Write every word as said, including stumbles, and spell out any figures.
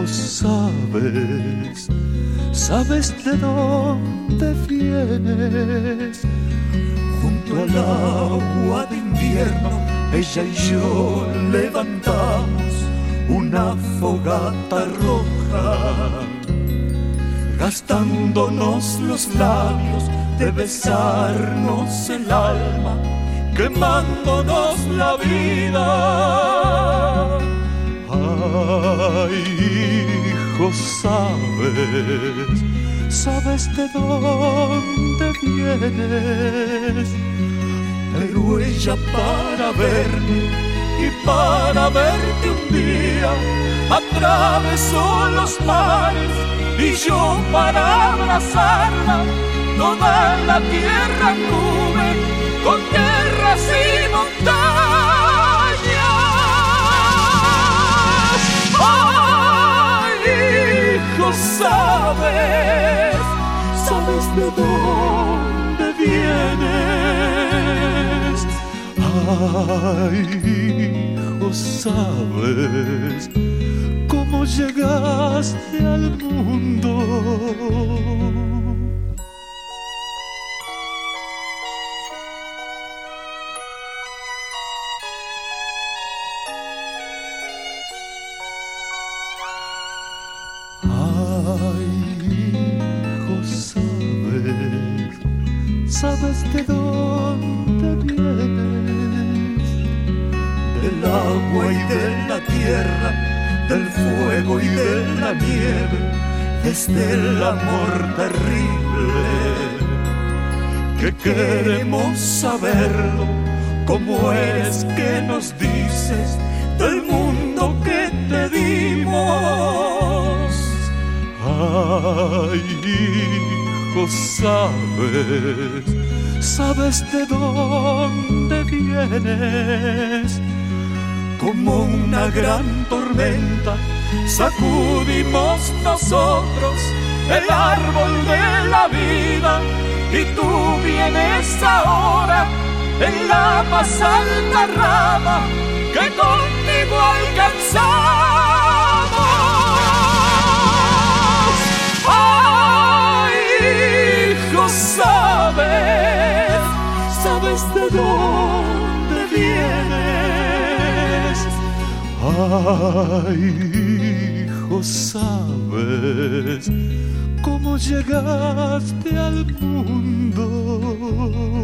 sabes, sabes de dónde vienes. Junto al agua de invierno, ella y yo levantamos una fogata roja, gastándonos los labios de besarnos el alma, quemándonos la vida. Ay, hijo, sabes, sabes de dónde vienes. Pero ella para verme y para verte un día atravesó los mares, y yo para abrazarla toda la tierra cubre con tierras y montañas. Ay, hijo, sabes, sabes de dónde vienes. Ay, hijo, sabes cómo llegaste al mundo. Ay, hijo, sabes, sabes de dónde vienes. Del agua y de la tierra, del fuego y de la nieve, desde el amor terrible, que queremos saberlo. ¿Cómo eres que nos dices del mundo que te dimos? Ay, hijo, sabes, sabes de dónde vienes. Como una gran tormenta sacudimos nosotros el árbol de la vida, y tú vienes ahora en la más alta rama que contigo alcanzamos. Ay, hijo, sabes, sabes de dónde vienes. Ay, hijo, sabes cómo llegaste al mundo.